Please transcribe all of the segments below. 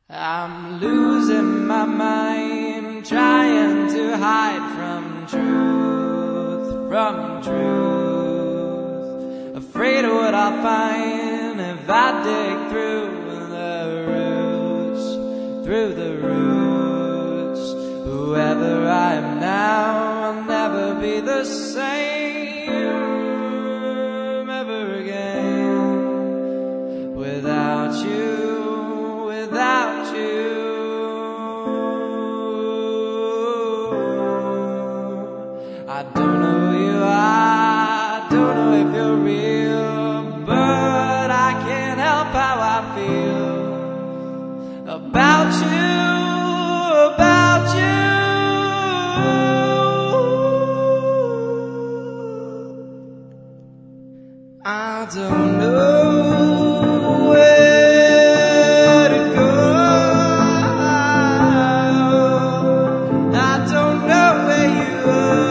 I'm losing my mind, trying to hide from truth, afraid of what I'll find if I dig through the roots. Whoever I am now, I'll never be the same ever again without you. I don't know who you are, I don't know if you're real, but I can't help how I feel about you, about you. I don't know where to go, I don't know where you are.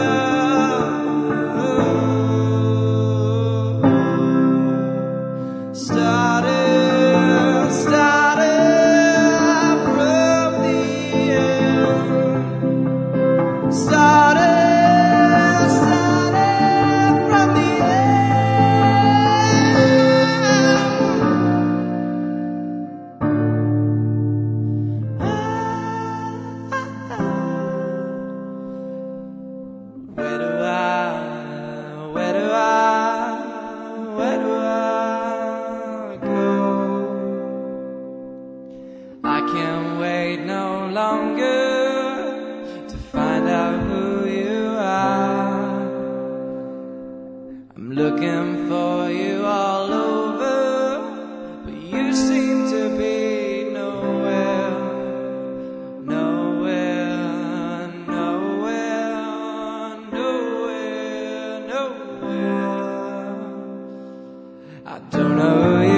I can't wait no longer to find out who you are. I'm looking for you all over, but you seem to be nowhere. I don't know who you